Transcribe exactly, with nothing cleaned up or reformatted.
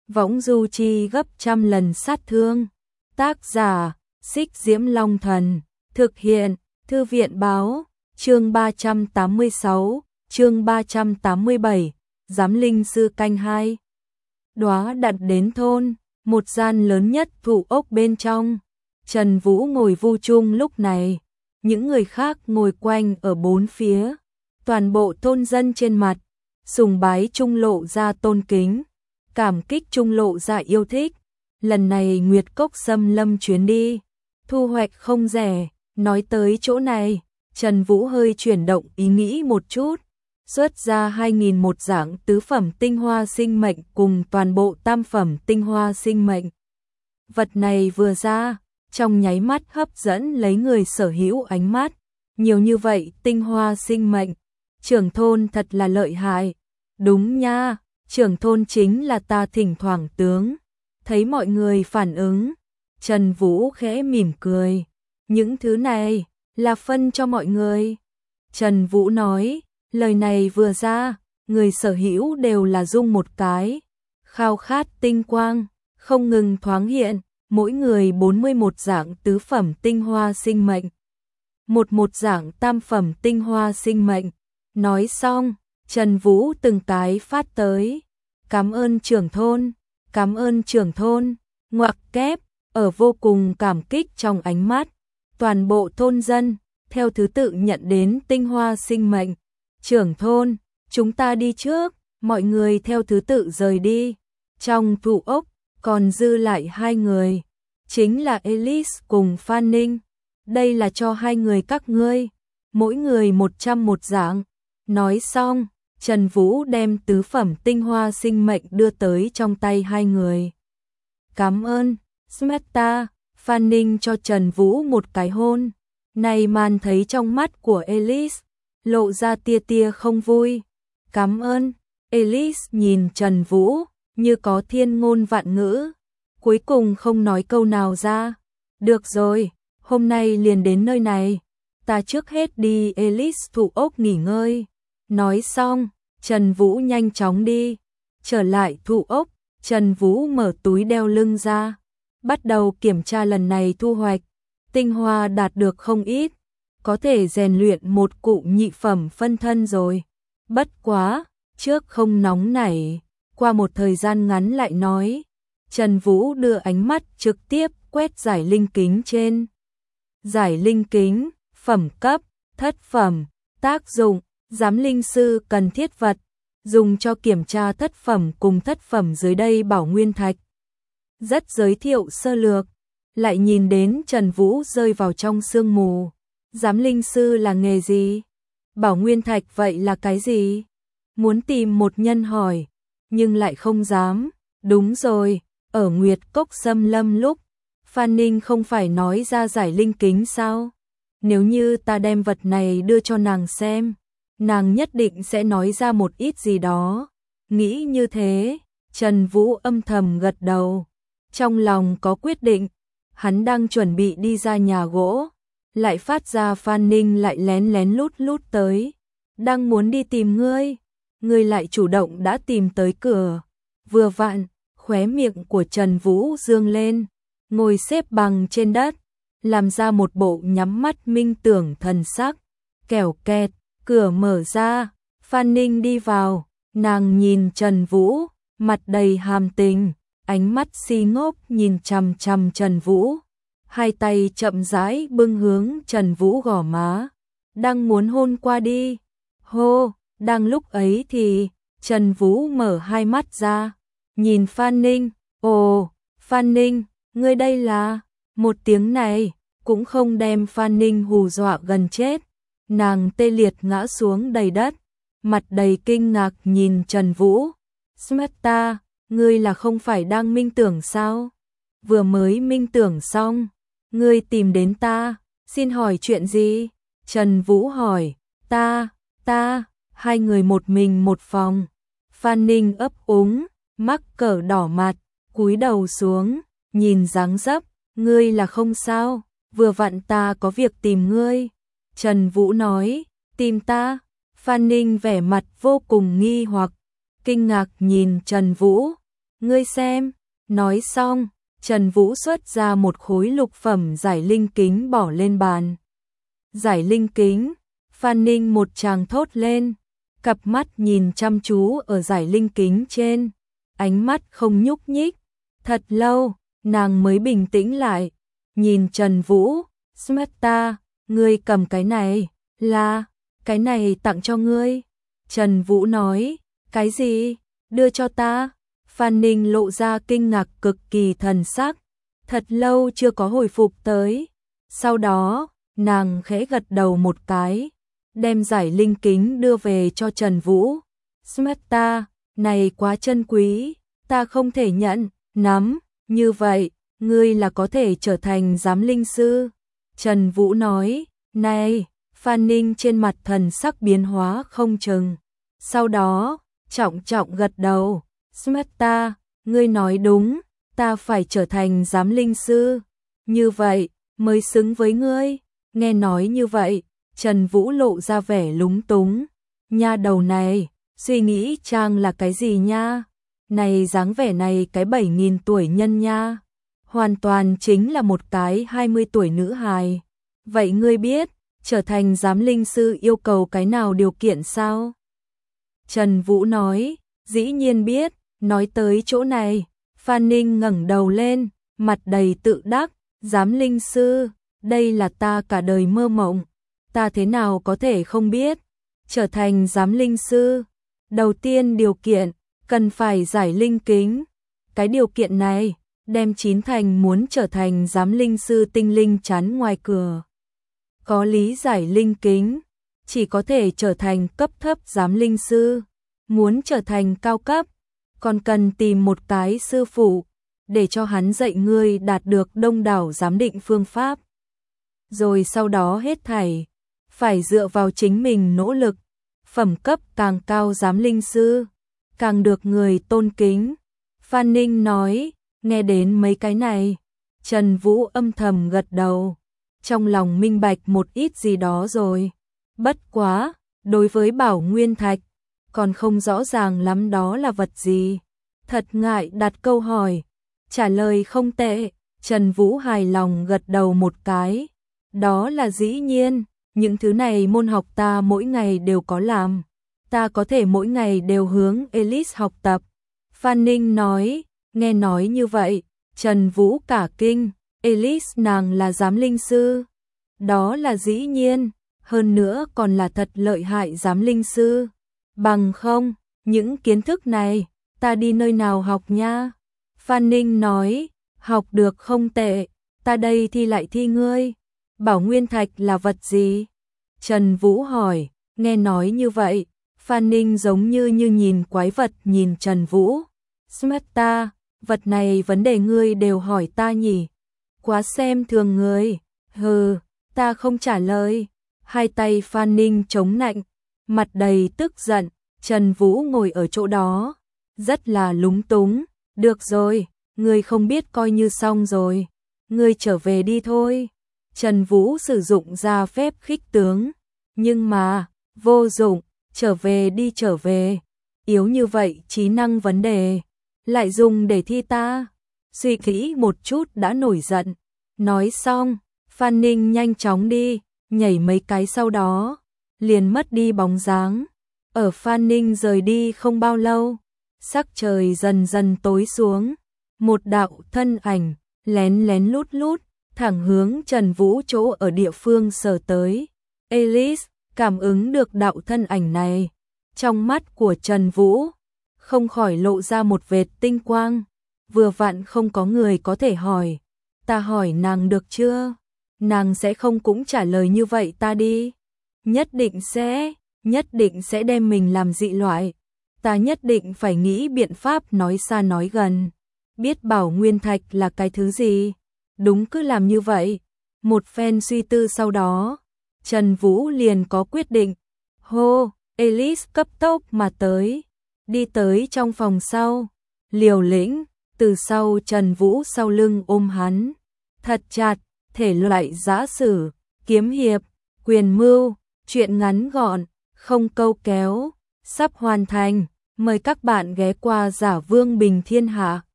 võng du chi gấp trăm lần sát thương. Tác giả, Xích Diễm Long Thần, thực hiện, Thư viện báo, chương ba trăm tám mươi sáu, chương ba trăm tám mươi bảy, Giám linh sư canh hai. Đóa đặt đến thôn, một gian lớn nhất thụ ốc bên trong. Trần Vũ ngồi vu chung lúc này, những người khác ngồi quanh ở bốn phía. Toàn bộ thôn dân trên mặt, sùng bái trung lộ ra tôn kính, cảm kích trung lộ ra yêu thích. Lần này Nguyệt Cốc xâm lâm chuyến đi, thu hoạch không rẻ. Nói tới chỗ này, Trần Vũ hơi chuyển động ý nghĩ một chút, xuất ra hai nghìn một dạng tứ phẩm tinh hoa sinh mệnh cùng toàn bộ tam phẩm tinh hoa sinh mệnh. Vật này vừa ra, trong nháy mắt hấp dẫn lấy người sở hữu ánh mắt. Nhiều như vậy tinh hoa sinh mệnh, trưởng thôn thật là lợi hại. Đúng nha, trưởng thôn chính là ta thỉnh thoảng tướng. Thấy mọi người phản ứng, Trần Vũ khẽ mỉm cười. Những thứ này là phân cho mọi người. Trần Vũ nói, lời này vừa ra, người sở hữu đều là rung một cái. Khao khát tinh quang, không ngừng thoáng hiện, mỗi người bốn mươi mốt dạng tứ phẩm tinh hoa sinh mệnh. Một một dạng tam phẩm tinh hoa sinh mệnh. Nói xong, Trần Vũ từng cái phát tới. Cảm ơn trưởng thôn, cảm ơn trưởng thôn, ngoặc kép, ở vô cùng cảm kích trong ánh mắt. Toàn bộ thôn dân, theo thứ tự nhận đến tinh hoa sinh mệnh. Trưởng thôn, chúng ta đi trước, mọi người theo thứ tự rời đi. Trong thụ ốc, còn dư lại hai người, chính là Elise cùng Phan Ninh. Đây là cho hai người các ngươi, mỗi người một trăm một dạng. Nói xong, Trần Vũ đem tứ phẩm tinh hoa sinh mệnh đưa tới trong tay hai người. Cảm ơn, Smeta. Phan Ninh cho Trần Vũ một cái hôn. Này màn thấy trong mắt của Elise, lộ ra tia tia không vui. Cảm ơn. Elise nhìn Trần Vũ, như có thiên ngôn vạn ngữ. Cuối cùng không nói câu nào ra. Được rồi, hôm nay liền đến nơi này. Ta trước hết đi Elise thụ ốc nghỉ ngơi. Nói xong, Trần Vũ nhanh chóng đi. Trở lại thụ ốc, Trần Vũ mở túi đeo lưng ra. Bắt đầu kiểm tra lần này thu hoạch, tinh hoa đạt được không ít, có thể rèn luyện một cụ nhị phẩm phân thân rồi. Bất quá, trước không nóng nảy, qua một thời gian ngắn lại nói. Trần Vũ đưa ánh mắt trực tiếp quét giải linh kính trên. Giải linh kính, phẩm cấp, thất phẩm, tác dụng, giám linh sư cần thiết vật, dùng cho kiểm tra thất phẩm cùng thất phẩm dưới đây bảo nguyên thạch. Rất giới thiệu sơ lược, lại nhìn đến Trần Vũ rơi vào trong sương mù. Giám linh sư là nghề gì? Bảo nguyên thạch vậy là cái gì? Muốn tìm một nhân hỏi, nhưng lại không dám. Đúng rồi, ở Nguyệt Cốc xâm lâm lúc, Phan Ninh không phải nói ra giải linh kính sao? Nếu như ta đem vật này đưa cho nàng xem, nàng nhất định sẽ nói ra một ít gì đó. Nghĩ như thế, Trần Vũ âm thầm gật đầu. Trong lòng có quyết định, hắn đang chuẩn bị đi ra nhà gỗ, lại phát ra Phan Ninh lại lén lén lút lút tới. Đang muốn đi tìm ngươi, ngươi lại chủ động đã tìm tới cửa. Vừa vặn, khóe miệng của Trần Vũ dương lên, ngồi xếp bằng trên đất, làm ra một bộ nhắm mắt minh tưởng thần sắc. Kẻo kẹt, cửa mở ra, Phan Ninh đi vào, nàng nhìn Trần Vũ, mặt đầy hàm tình. Ánh mắt si ngốc nhìn chằm chằm Trần Vũ, hai tay chậm rãi bưng hướng Trần Vũ gò má, đang muốn hôn qua đi. Hô, đang lúc ấy thì Trần Vũ mở hai mắt ra, nhìn Phan Ninh. Ồ, Phan Ninh, ngươi đây là? Một tiếng này cũng không đem Phan Ninh hù dọa gần chết. Nàng tê liệt ngã xuống đầy đất, mặt đầy kinh ngạc nhìn Trần Vũ. Smeta, ngươi là không phải đang minh tưởng sao? Vừa mới minh tưởng xong, ngươi tìm đến ta, xin hỏi chuyện gì? Trần Vũ hỏi. Ta, ta, hai người một mình một phòng. Phan Ninh ấp úng, mắc cỡ đỏ mặt, cúi đầu xuống, nhìn dáng dấp, ngươi là không sao, vừa vặn ta có việc tìm ngươi. Trần Vũ nói, tìm ta? Phan Ninh vẻ mặt vô cùng nghi hoặc, kinh ngạc nhìn Trần Vũ. ngươi xem. Nói xong, Trần Vũ xuất ra một khối lục phẩm giải linh kính bỏ lên bàn. Giải linh kính, Phan Ninh một tràng thốt lên, cặp mắt nhìn chăm chú ở giải linh kính trên, ánh mắt không nhúc nhích. Thật lâu, nàng mới bình tĩnh lại, nhìn Trần Vũ, Smarta, ngươi cầm cái này, là, cái này tặng cho ngươi. Trần Vũ nói, cái gì, đưa cho ta? Phan Ninh lộ ra kinh ngạc cực kỳ thần sắc, thật lâu chưa có hồi phục tới. Sau đó, nàng khẽ gật đầu một cái, đem giải linh kính đưa về cho Trần Vũ. Smarta, này quá chân quý, ta không thể nhận, nắm, như vậy, ngươi là có thể trở thành giám linh sư. Trần Vũ nói, này, Phan Ninh trên mặt thần sắc biến hóa không chừng. Sau đó, trọng trọng gật đầu, Smarta, ngươi nói đúng, ta phải trở thành giám linh sư, như vậy, mới xứng với ngươi. Nghe nói như vậy, Trần Vũ lộ ra vẻ lúng túng, nha đầu này, suy nghĩ trang là cái gì nha, này dáng vẻ này cái bảy nghìn tuổi nhân nha, hoàn toàn chính là một cái hai mươi tuổi nữ hài. Vậy ngươi biết, trở thành giám linh sư yêu cầu cái nào điều kiện sao? Trần Vũ nói, dĩ nhiên biết. Nói tới chỗ này, Phan Ninh ngẩng đầu lên, mặt đầy tự đắc, giám linh sư, đây là ta cả đời mơ mộng, ta thế nào có thể không biết. Trở thành giám linh sư, đầu tiên điều kiện, cần phải giải linh kính. Cái điều kiện này, đem chín thành muốn trở thành giám linh sư tinh linh chắn ngoài cửa. Có lý giải linh kính, chỉ có thể trở thành cấp thấp giám linh sư, muốn trở thành cao cấp, còn cần tìm một cái sư phụ, để cho hắn dạy ngươi đạt được đông đảo giám định phương pháp. Rồi sau đó hết thảy, phải dựa vào chính mình nỗ lực, phẩm cấp càng cao giám linh sư, càng được người tôn kính. Phan Ninh nói, nghe đến mấy cái này, Trần Vũ âm thầm gật đầu, trong lòng minh bạch một ít gì đó rồi. Bất quá, đối với Bảo Nguyên Thạch, còn không rõ ràng lắm đó là vật gì. Thật ngại đặt câu hỏi, trả lời không tệ, Trần Vũ hài lòng gật đầu một cái. Đó là dĩ nhiên, những thứ này môn học ta mỗi ngày đều có làm, ta có thể mỗi ngày đều hướng Elise học tập. Phan Ninh nói, nghe nói như vậy, Trần Vũ cả kinh, Elise nàng là giám linh sư. Đó là dĩ nhiên, hơn nữa còn là thật lợi hại giám linh sư. Bằng không, những kiến thức này, ta đi nơi nào học nha? Phan Ninh nói, học được không tệ, ta đây thi lại thi ngươi. Bảo Nguyên Thạch là vật gì? Trần Vũ hỏi, nghe nói như vậy, Phan Ninh giống như như nhìn quái vật nhìn Trần Vũ. Smarta, vật này vấn đề ngươi đều hỏi ta nhỉ? Quá xem thường người. Hừ, ta không trả lời. Hai tay Phan Ninh chống nạnh, mặt đầy tức giận. Trần Vũ ngồi ở chỗ đó, rất là lúng túng. Được rồi, ngươi không biết coi như xong rồi. Ngươi trở về đi thôi. Trần Vũ sử dụng ra phép khích tướng. Nhưng mà, vô dụng, trở về đi trở về. Yếu như vậy trí năng vấn đề. Lại dùng để thi ta. Suy kỹ một chút đã nổi giận. Nói xong, Phan Ninh nhanh chóng đi, nhảy mấy cái sau đó, liền mất đi bóng dáng. Ở Phan Ninh rời đi không bao lâu, sắc trời dần dần tối xuống. Một đạo thân ảnh, lén lén lút lút, thẳng hướng Trần Vũ chỗ ở địa phương sờ tới. Elise, cảm ứng được đạo thân ảnh này. Trong mắt của Trần Vũ, không khỏi lộ ra một vệt tinh quang. Vừa vặn không có người có thể hỏi. Ta hỏi nàng được chưa? Nàng sẽ không cũng trả lời như vậy ta đi. Nhất định sẽ, nhất định sẽ đem mình làm dị loại. Ta nhất định phải nghĩ biện pháp nói xa nói gần. Biết Bảo Nguyên Thạch là cái thứ gì? Đúng cứ làm như vậy. Một phen suy tư sau đó, Trần Vũ liền có quyết định. Hô, Elise cấp tốc mà tới. Đi tới trong phòng sau. Liều lĩnh, từ sau Trần Vũ sau lưng ôm hắn. Thật chặt, thể loại giã sử, kiếm hiệp, quyền mưu, chuyện ngắn gọn, không câu kéo, sắp hoàn thành. Mời các bạn ghé qua Giả Vương Bình Thiên Hạ.